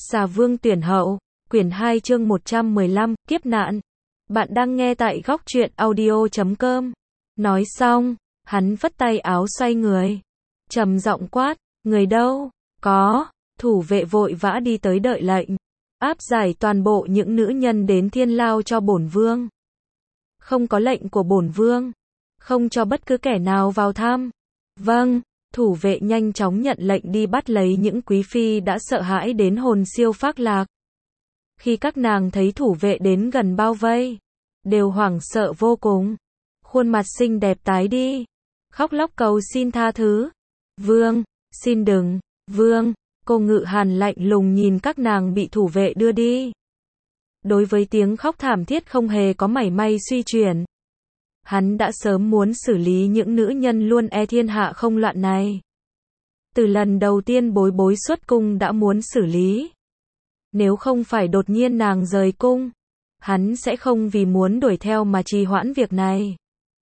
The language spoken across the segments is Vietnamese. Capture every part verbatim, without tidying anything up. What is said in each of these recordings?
Xà Vương tuyển hậu, quyển hai chương một trăm mười lăm, kiếp nạn. Bạn đang nghe tại góc truyện audio chấm com. Nói xong, hắn vất tay áo xoay người. Trầm giọng quát, người đâu? Có, thủ vệ vội vã đi tới đợi lệnh. Áp giải toàn bộ những nữ nhân đến thiên lao cho bổn vương. Không có lệnh của bổn vương. Không cho bất cứ kẻ nào vào thăm. Vâng. Thủ vệ nhanh chóng nhận lệnh đi bắt lấy những quý phi đã sợ hãi đến hồn siêu phác lạc. Khi các nàng thấy thủ vệ đến gần bao vây, đều hoảng sợ vô cùng. Khuôn mặt xinh đẹp tái đi, khóc lóc cầu xin tha thứ. Vương, xin đừng, vương, cô Ngự Hàn lạnh lùng nhìn các nàng bị thủ vệ đưa đi. Đối với tiếng khóc thảm thiết không hề có mảy may suy chuyển. Hắn đã sớm muốn xử lý những nữ nhân luôn e thiên hạ không loạn này. Từ lần đầu tiên bối bối xuất cung đã muốn xử lý. Nếu không phải đột nhiên nàng rời cung, hắn sẽ không vì muốn đuổi theo mà trì hoãn việc này.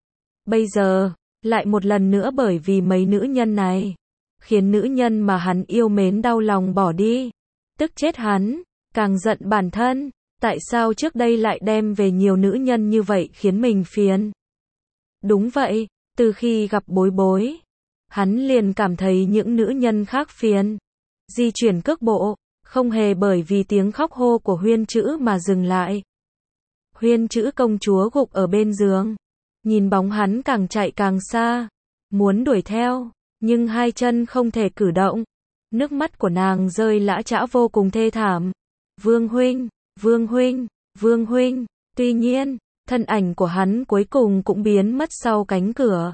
Bây giờ, lại một lần nữa bởi vì mấy nữ nhân này, khiến nữ nhân mà hắn yêu mến đau lòng bỏ đi. Tức chết hắn, càng giận bản thân, tại sao trước đây lại đem về nhiều nữ nhân như vậy khiến mình phiền. Đúng vậy, từ khi gặp bối bối, hắn liền cảm thấy những nữ nhân khác phiền. Di chuyển cước bộ, không hề bởi vì tiếng khóc hô của Huyên Chữ mà dừng lại. Huyên Chữ công chúa gục ở bên giường, nhìn bóng hắn càng chạy càng xa, muốn đuổi theo, nhưng hai chân không thể cử động. Nước mắt của nàng rơi lã chã vô cùng thê thảm. Vương huynh, Vương huynh, Vương huynh, tuy nhiên, thân ảnh của hắn cuối cùng cũng biến mất sau cánh cửa.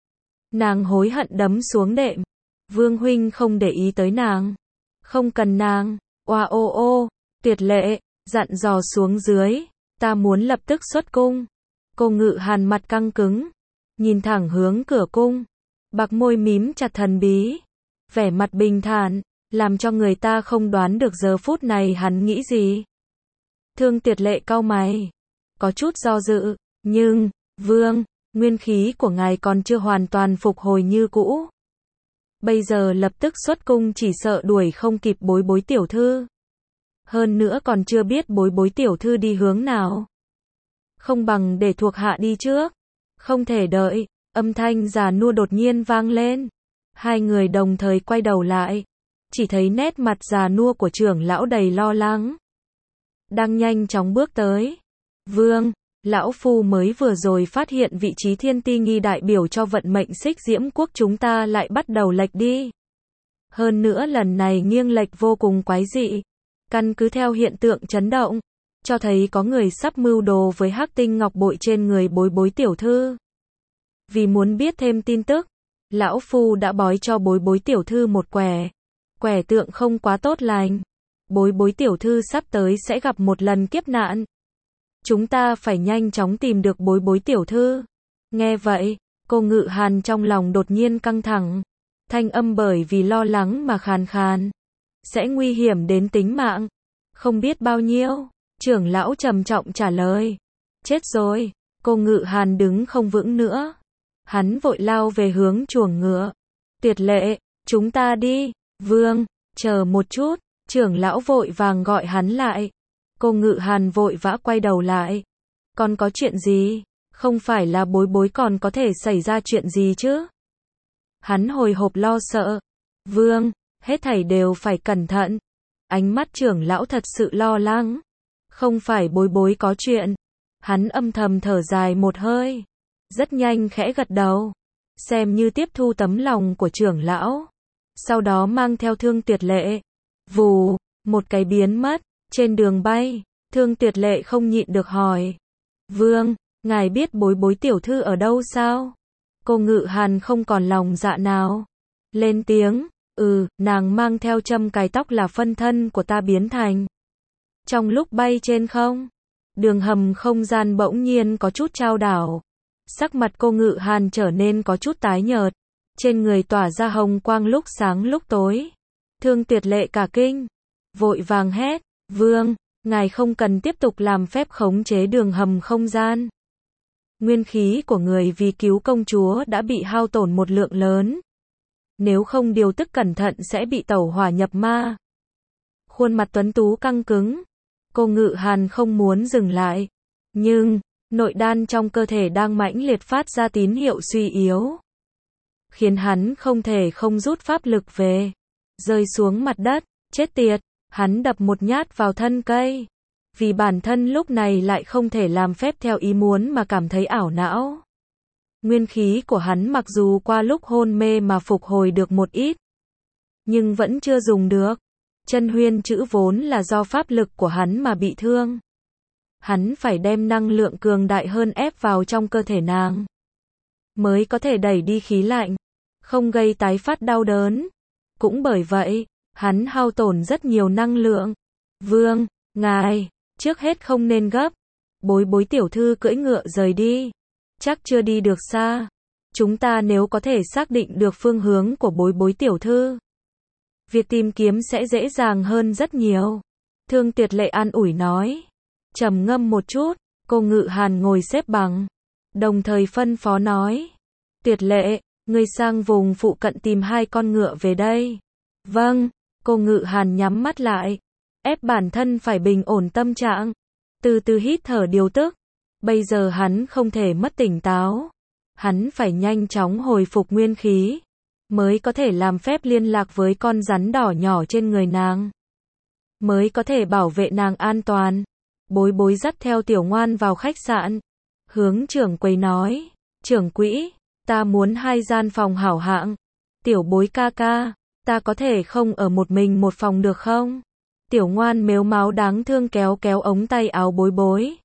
Nàng hối hận đấm xuống đệm. Vương huynh không để ý tới nàng. Không cần nàng. Oa ô ô, Tuyệt Lệ, dặn dò xuống dưới. Ta muốn lập tức xuất cung. Cô Ngự Hàn mặt căng cứng. Nhìn thẳng hướng cửa cung. Bạc môi mím chặt thần bí. Vẻ mặt bình thản, làm cho người ta không đoán được giờ phút này hắn nghĩ gì. Thương Tuyệt Lệ cau mày. Có chút do dự, nhưng, vương, nguyên khí của ngài còn chưa hoàn toàn phục hồi như cũ. Bây giờ lập tức xuất cung chỉ sợ đuổi không kịp bối bối tiểu thư. Hơn nữa còn chưa biết bối bối tiểu thư đi hướng nào. Không bằng để thuộc hạ đi trước. Không thể đợi, âm thanh già nua đột nhiên vang lên. Hai người đồng thời quay đầu lại. Chỉ thấy nét mặt già nua của trưởng lão đầy lo lắng. Đang nhanh chóng bước tới. Vương, lão phu mới vừa rồi phát hiện vị trí thiên ti nghi đại biểu cho vận mệnh Xích Diễm quốc chúng ta lại bắt đầu lệch đi. Hơn nữa lần này nghiêng lệch vô cùng quái dị. Căn cứ theo hiện tượng chấn động, cho thấy có người sắp mưu đồ với hắc tinh ngọc bội trên người bối bối tiểu thư. Vì muốn biết thêm tin tức, lão phu đã bói cho bối bối tiểu thư một quẻ. Quẻ tượng không quá tốt lành. Bối bối tiểu thư sắp tới sẽ gặp một lần kiếp nạn. Chúng ta phải nhanh chóng tìm được bối bối tiểu thư. Nghe vậy, cô Ngự Hàn trong lòng đột nhiên căng thẳng. Thanh âm bởi vì lo lắng mà khàn khàn. Sẽ nguy hiểm đến tính mạng. Không biết bao nhiêu. Trưởng lão trầm trọng trả lời. Chết rồi. Cô Ngự Hàn đứng không vững nữa. Hắn vội lao về hướng chuồng ngựa. Tuyệt Lệ, chúng ta đi. Vương, chờ một chút. Trưởng lão vội vàng gọi hắn lại. Cô Ngự Hàn vội vã quay đầu lại. Còn có chuyện gì? Không phải là bối bối còn có thể xảy ra chuyện gì chứ? Hắn hồi hộp lo sợ. Vương, hết thảy đều phải cẩn thận. Ánh mắt trưởng lão thật sự lo lắng. Không phải bối bối có chuyện. Hắn âm thầm thở dài một hơi. Rất nhanh khẽ gật đầu. Xem như tiếp thu tấm lòng của trưởng lão. Sau đó mang theo Thương Tuyệt Lệ. Vù, một cái biến mất. Trên đường bay, Thương Tuyệt Lệ không nhịn được hỏi. Vương, ngài biết bối bối tiểu thư ở đâu sao? Cô Ngự Hàn không còn lòng dạ nào. Lên tiếng, ừ, nàng mang theo châm cài tóc là phân thân của ta biến thành. Trong lúc bay trên không, đường hầm không gian bỗng nhiên có chút chao đảo. Sắc mặt cô Ngự Hàn trở nên có chút tái nhợt. Trên người tỏa ra hồng quang lúc sáng lúc tối. Thương Tuyệt Lệ cả kinh. Vội vàng hét. Vương, ngài không cần tiếp tục làm phép khống chế đường hầm không gian. Nguyên khí của người vì cứu công chúa đã bị hao tổn một lượng lớn. Nếu không điều tức cẩn thận sẽ bị tẩu hỏa nhập ma. Khuôn mặt tuấn tú căng cứng. Cô Ngự Hàn không muốn dừng lại. Nhưng, nội đan trong cơ thể đang mãnh liệt phát ra tín hiệu suy yếu. Khiến hắn không thể không rút pháp lực về. Rơi xuống mặt đất, chết tiệt, hắn đập một nhát vào thân cây. Vì bản thân lúc này lại không thể làm phép theo ý muốn mà cảm thấy ảo não. Nguyên khí của hắn mặc dù qua lúc hôn mê mà phục hồi được một ít, nhưng vẫn chưa dùng được. Chân huyên chữ vốn là do pháp lực của hắn mà bị thương. Hắn phải đem năng lượng cường đại hơn ép vào trong cơ thể nàng, mới có thể đẩy đi khí lạnh, không gây tái phát đau đớn. Cũng bởi vậy, hắn hao tổn rất nhiều năng lượng. Vương, ngài, trước hết không nên gấp. Bối Bối tiểu thư cưỡi ngựa rời đi. Chắc chưa đi được xa. Chúng ta nếu có thể xác định được phương hướng của Bối Bối tiểu thư, việc tìm kiếm sẽ dễ dàng hơn rất nhiều. Thương Tiệt Lệ an ủi nói. Trầm ngâm một chút, cô Ngự Hàn ngồi xếp bằng, đồng thời phân phó nói. Tiệt Lệ, ngươi sang vùng phụ cận tìm hai con ngựa về đây. Vâng, cô Ngự Hàn nhắm mắt lại, ép bản thân phải bình ổn tâm trạng, từ từ hít thở điều tức. Bây giờ hắn không thể mất tỉnh táo. Hắn phải nhanh chóng hồi phục nguyên khí, mới có thể làm phép liên lạc với con rắn đỏ nhỏ trên người nàng, mới có thể bảo vệ nàng an toàn. Bối Bối dắt theo Tiểu Ngoan vào khách sạn, hướng trưởng quầy nói. Trưởng quỹ, ta muốn hai gian phòng hảo hạng. Tiểu Bối ca ca, ta có thể không ở một mình một phòng được không? Tiểu Ngoan mếu máo đáng thương kéo kéo ống tay áo Bối Bối,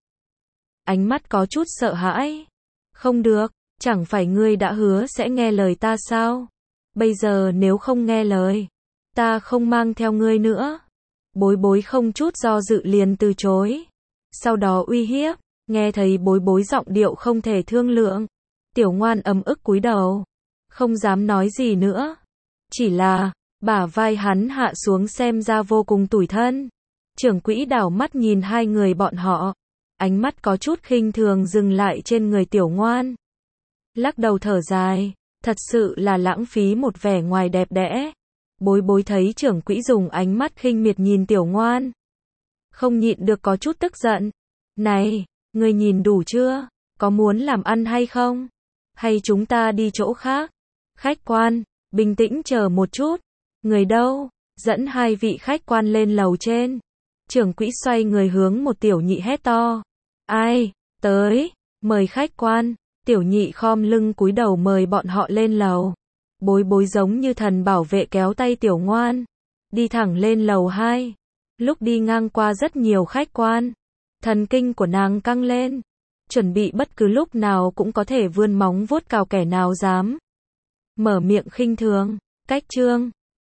ánh mắt có chút sợ hãi. Không được, chẳng phải ngươi đã hứa sẽ nghe lời ta sao? Bây giờ nếu không nghe lời, ta không mang theo ngươi nữa. Bối Bối không chút do dự liền từ chối. Sau đó uy hiếp. Nghe thấy Bối Bối giọng điệu không thể thương lượng, Tiểu Ngoan ấm ức cúi đầu, không dám nói gì nữa. Chỉ là, bả vai hắn hạ xuống xem ra vô cùng tủi thân. Trưởng quỹ đảo mắt nhìn hai người bọn họ, ánh mắt có chút khinh thường dừng lại trên người Tiểu Ngoan. Lắc đầu thở dài, thật sự là lãng phí một vẻ ngoài đẹp đẽ. Bối Bối thấy trưởng quỹ dùng ánh mắt khinh miệt nhìn Tiểu Ngoan, không nhịn được có chút tức giận. Này, ngươi nhìn đủ chưa? Có muốn làm ăn hay không? Hay chúng ta đi chỗ khác? Khách quan, bình tĩnh chờ một chút. Người đâu? Dẫn hai vị khách quan lên lầu trên. Trưởng quỹ xoay người hướng một tiểu nhị hét to. Ai? Tới, mời khách quan. Tiểu nhị khom lưng cúi đầu mời bọn họ lên lầu. Bối Bối giống như thần bảo vệ kéo tay Tiểu Ngoan, đi thẳng lên lầu hai. Lúc đi ngang qua rất nhiều khách quan, thần kinh của nàng căng lên, chuẩn bị bất cứ lúc nào cũng có thể vươn móng vuốt cào kẻ nào dám mở miệng khinh thường. Cách chương